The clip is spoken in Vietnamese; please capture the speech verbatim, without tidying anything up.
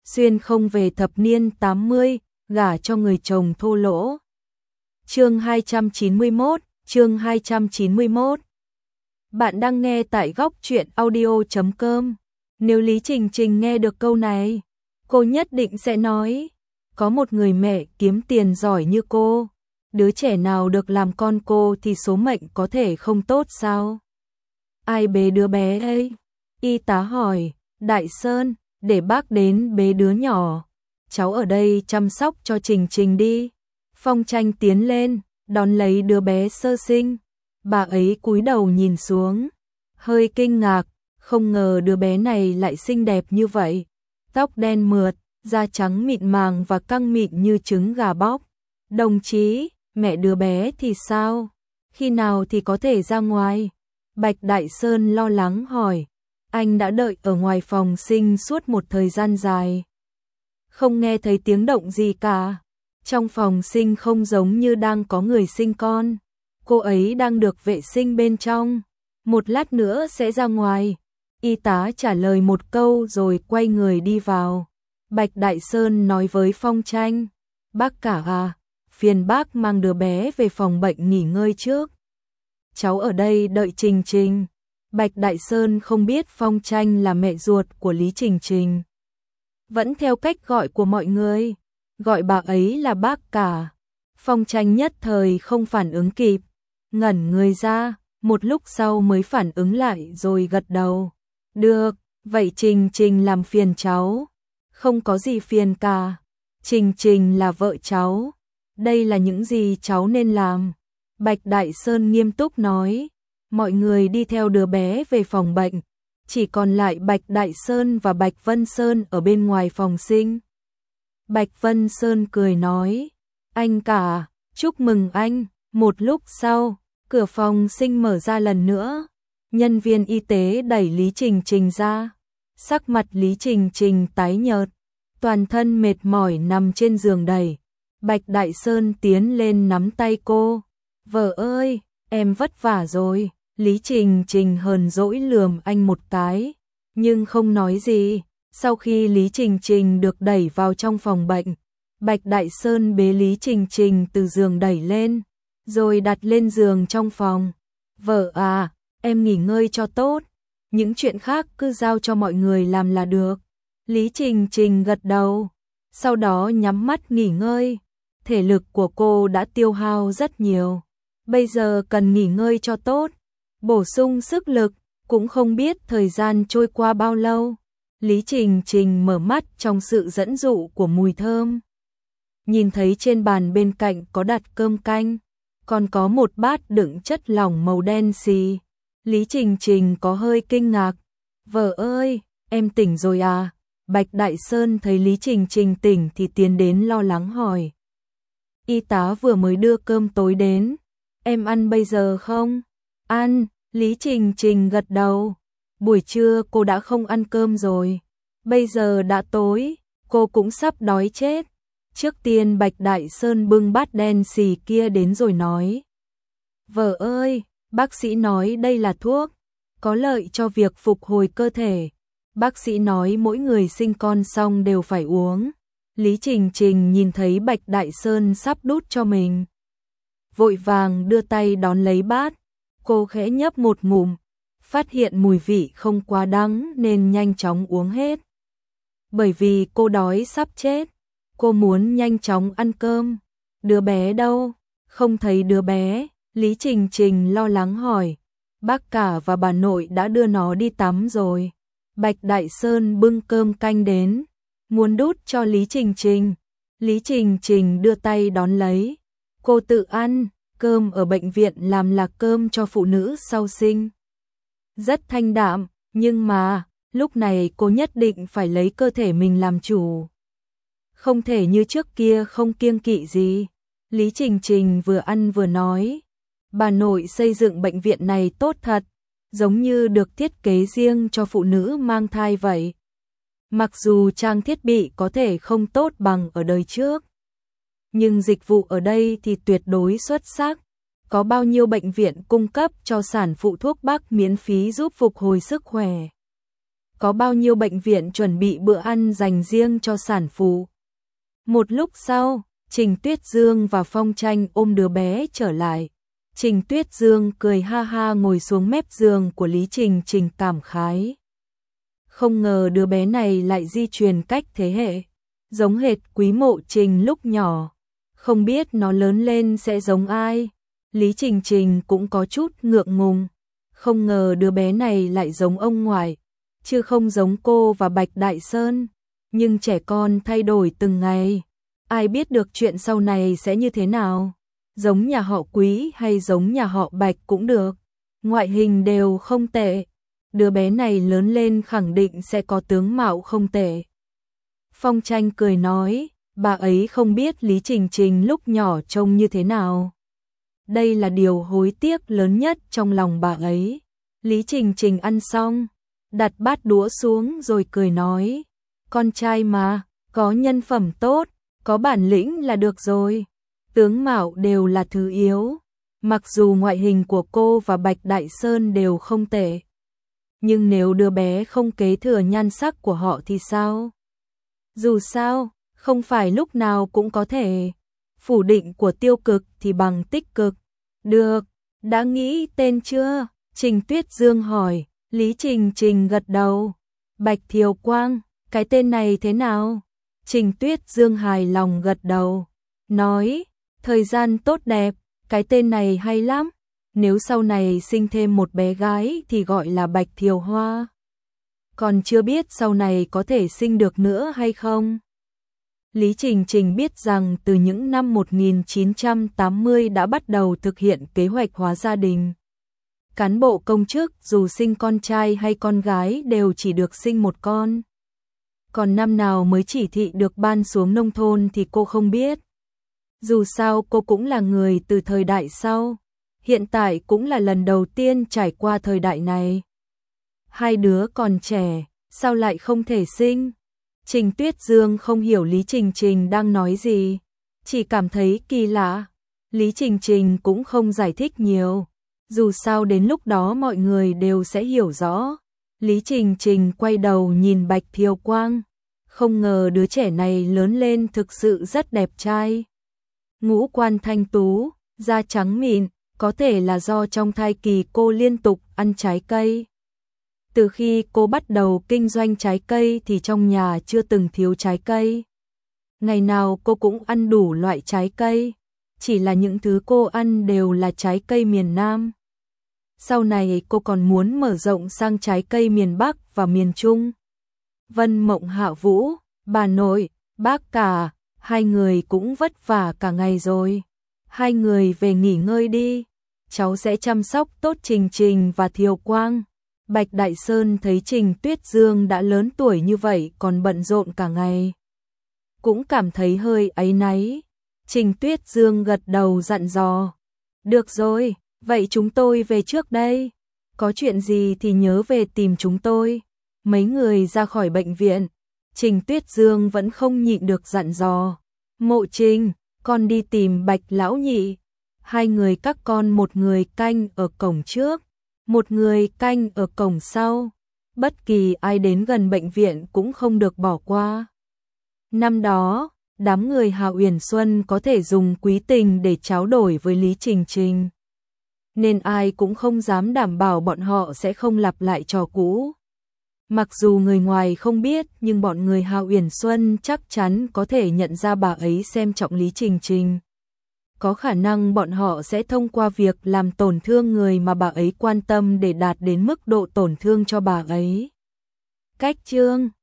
xuyên không về thập niên tám mươi, gả cho người chồng thô lỗ. Chương hai trăm chín mươi mốt, chương hai trăm chín mươi mốt. Bạn đang nghe tại góc truyện audio chấm com. Nếu Lý Trình Trình nghe được câu này, cô nhất định sẽ nói, có một người mẹ kiếm tiền giỏi như cô, đứa trẻ nào được làm con cô thì số mệnh có thể không tốt sao? Ai bế đứa bé ấy? Y tá hỏi. Đại Sơn, để bác đến bế đứa nhỏ. Cháu ở đây chăm sóc cho Trình Trình đi. Phong Tranh tiến lên, đón lấy đứa bé sơ sinh. Bà ấy cúi đầu nhìn xuống, hơi kinh ngạc, không ngờ đứa bé này lại xinh đẹp như vậy. Tóc đen mượt, da trắng mịn màng và căng mịn như trứng gà bóc. Đồng chí, mẹ đứa bé thì sao? Khi nào thì có thể ra ngoài? Bạch Đại Sơn lo lắng hỏi. Anh đã đợi ở ngoài phòng sinh suốt một thời gian dài, không nghe thấy tiếng động gì cả. Trong phòng sinh không giống như đang có người sinh con. Cô ấy đang được vệ sinh bên trong, một lát nữa sẽ ra ngoài. Y tá trả lời một câu rồi quay người đi vào. Bạch Đại Sơn nói với Phong Tranh, bác cả à, phiền bác mang đứa bé về phòng bệnh nghỉ ngơi trước. Cháu ở đây đợi Trình Trình. Bạch Đại Sơn không biết Phong Tranh là mẹ ruột của Lý Trình Trình, vẫn theo cách gọi của mọi người, gọi bà ấy là bác cả. Phong Tranh nhất thời không phản ứng kịp, ngẩn người ra, một lúc sau mới phản ứng lại rồi gật đầu. Được, vậy Trình Trình làm phiền cháu. Không có gì phiền cả, Trình Trình là vợ cháu, đây là những gì cháu nên làm. Bạch Đại Sơn nghiêm túc nói. Mọi người đi theo đứa bé về phòng bệnh, chỉ còn lại Bạch Đại Sơn và Bạch Vân Sơn ở bên ngoài phòng sinh. Bạch Vân Sơn cười nói, anh cả, chúc mừng anh. Một lúc sau, cửa phòng sinh mở ra lần nữa, nhân viên y tế đẩy Lý Trình Trình ra. Sắc mặt Lý Trình Trình tái nhợt, toàn thân mệt mỏi nằm trên giường đẩy. Bạch Đại Sơn tiến lên nắm tay cô. Vợ ơi, em vất vả rồi. Lý Trình Trình hờn dỗi lườm anh một cái, nhưng không nói gì. Sau khi Lý Trình Trình được đẩy vào trong phòng bệnh, Bạch Đại Sơn bế Lý Trình Trình từ giường đẩy lên, rồi đặt lên giường trong phòng. Vợ à, em nghỉ ngơi cho tốt, những chuyện khác cứ giao cho mọi người làm là được. Lý Trình Trình gật đầu, sau đó nhắm mắt nghỉ ngơi. Thể lực của cô đã tiêu hao rất nhiều, bây giờ cần nghỉ ngơi cho tốt, bổ sung sức lực. Cũng không biết thời gian trôi qua bao lâu, Lý Trình Trình mở mắt trong sự dẫn dụ của mùi thơm. Nhìn thấy trên bàn bên cạnh có đặt cơm canh, còn có một bát đựng chất lỏng màu đen xì. Lý Trình Trình có hơi kinh ngạc. Vợ ơi, em tỉnh rồi à? Bạch Đại Sơn thấy Lý Trình Trình tỉnh thì tiến đến lo lắng hỏi. Y tá vừa mới đưa cơm tối đến. Em ăn bây giờ không? Ăn. Lý Trình Trình gật đầu. Buổi trưa cô đã không ăn cơm rồi. Bây giờ đã tối, cô cũng sắp đói chết. Trước tiên Bạch Đại Sơn bưng bát đen xì kia đến rồi nói. Vợ ơi, bác sĩ nói đây là thuốc, có lợi cho việc phục hồi cơ thể. Bác sĩ nói mỗi người sinh con xong đều phải uống. Lý Trình Trình nhìn thấy Bạch Đại Sơn sắp đút cho mình, vội vàng đưa tay đón lấy bát. Cô khẽ nhấp một ngụm, phát hiện mùi vị không quá đắng nên nhanh chóng uống hết. Bởi vì cô đói sắp chết, cô muốn nhanh chóng ăn cơm. Đứa bé đâu? Không thấy đứa bé. Lý Trình Trình lo lắng hỏi. Bác cả và bà nội đã đưa nó đi tắm rồi. Bạch Đại Sơn bưng cơm canh đến, muốn đút cho Lý Trình Trình. Lý Trình Trình đưa tay đón lấy. Cô tự ăn. Cơm ở bệnh viện làm là cơm cho phụ nữ sau sinh, rất thanh đạm, nhưng mà lúc này cô nhất định phải lấy cơ thể mình làm chủ, không thể như trước kia không kiêng kỵ gì. Lý Trình Trình vừa ăn vừa nói, bà nội xây dựng bệnh viện này tốt thật, giống như được thiết kế riêng cho phụ nữ mang thai vậy. Mặc dù trang thiết bị có thể không tốt bằng ở đời trước, nhưng dịch vụ ở đây thì tuyệt đối xuất sắc. Có bao nhiêu bệnh viện cung cấp cho sản phụ thuốc bắc miễn phí giúp phục hồi sức khỏe. có bao nhiêu bệnh viện chuẩn bị bữa ăn dành riêng cho sản phụ. Một lúc sau, Trình Tuyết Dương và Phong Tranh ôm đứa bé trở lại. Trình Tuyết Dương cười ha ha ngồi xuống mép giường của Lý Trình Trình cảm khái. Không ngờ đứa bé này lại di truyền cách thế hệ, giống hệt Quý Mộ Trình lúc nhỏ. Không biết nó lớn lên sẽ giống ai. Lý Trình Trình cũng có chút ngượng ngùng. Không ngờ đứa bé này lại giống ông ngoại, chứ không giống cô và Bạch Đại Sơn. Nhưng trẻ con thay đổi từng ngày. Ai biết được chuyện sau này sẽ như thế nào. Giống nhà họ Quý hay giống nhà họ Bạch cũng được. Ngoại hình đều không tệ. Đứa bé này lớn lên khẳng định sẽ có tướng mạo không tệ. Phong Tranh cười nói, bà ấy không biết Lý Trình Trình lúc nhỏ trông như thế nào. Đây là điều hối tiếc lớn nhất trong lòng bà ấy. Lý Trình Trình ăn xong, đặt bát đũa xuống rồi cười nói, con trai mà, có nhân phẩm tốt, có bản lĩnh là được rồi. Tướng mạo đều là thứ yếu. Mặc dù ngoại hình của cô và Bạch Đại Sơn đều không tệ, nhưng nếu đứa bé không kế thừa nhan sắc của họ thì sao? Dù sao, không phải lúc nào cũng có thể. Phủ định của tiêu cực thì bằng tích cực. Được, đã nghĩ tên chưa? Trình Tuyết Dương hỏi. Lý Trình Trình gật đầu. Bạch Thiều Quang, cái tên này thế nào? Trình Tuyết Dương hài lòng gật đầu. Nói, thời gian tốt đẹp, cái tên này hay lắm. Nếu sau này sinh thêm một bé gái thì gọi là Bạch Thiều Hoa. Còn chưa biết sau này có thể sinh được nữa hay không. Lý Trình Trình biết rằng từ những năm một nghìn chín trăm tám mươi đã bắt đầu thực hiện kế hoạch hóa gia đình. Cán bộ công chức dù sinh con trai hay con gái đều chỉ được sinh một con. Còn năm nào mới chỉ thị được ban xuống nông thôn thì cô không biết. Dù sao cô cũng là người từ thời đại sau. Hiện tại cũng là lần đầu tiên trải qua thời đại này. Hai đứa còn trẻ, sao lại không thể sinh? Trình Tuyết Dương không hiểu Lý Trình Trình đang nói gì, chỉ cảm thấy kỳ lạ. Lý Trình Trình cũng không giải thích nhiều, dù sao đến lúc đó mọi người đều sẽ hiểu rõ. Lý Trình Trình quay đầu nhìn Bạch Thiều Quang, không ngờ đứa trẻ này lớn lên thực sự rất đẹp trai. Ngũ quan thanh tú, da trắng mịn, có thể là do trong thai kỳ cô liên tục ăn trái cây. Từ khi cô bắt đầu kinh doanh trái cây thì trong nhà chưa từng thiếu trái cây. Ngày nào cô cũng ăn đủ loại trái cây, chỉ là những thứ cô ăn đều là trái cây miền Nam. Sau này cô còn muốn mở rộng sang trái cây miền Bắc và miền Trung. Vân Mộng Hạ Vũ, bà nội, bác cả, hai người cũng vất vả cả ngày rồi. Hai người về nghỉ ngơi đi, cháu sẽ chăm sóc tốt Trình Trình và Thiều Quang. Bạch Đại Sơn thấy Trình Tuyết Dương đã lớn tuổi như vậy còn bận rộn cả ngày, cũng cảm thấy hơi áy náy. Trình Tuyết Dương gật đầu dặn dò. Được rồi, vậy chúng tôi về trước đây. Có chuyện gì thì nhớ về tìm chúng tôi. Mấy người ra khỏi bệnh viện, Trình Tuyết Dương vẫn không nhịn được dặn dò. Mộ Trình, con đi tìm Bạch lão nhị. Hai người các con, một người canh ở cổng trước, một người canh ở cổng sau. Bất kỳ ai đến gần bệnh viện cũng không được bỏ qua. Năm đó, đám người Hà Uyển Xuân có thể dùng quý tình để tráo đổi với Lý Trình Trình, nên ai cũng không dám đảm bảo bọn họ sẽ không lặp lại trò cũ. Mặc dù người ngoài không biết, nhưng bọn người Hà Uyển Xuân chắc chắn có thể nhận ra bà ấy xem trọng Lý Trình Trình. Có khả năng bọn họ sẽ thông qua việc làm tổn thương người mà bà ấy quan tâm để đạt đến mức độ tổn thương cho bà ấy. Cách chương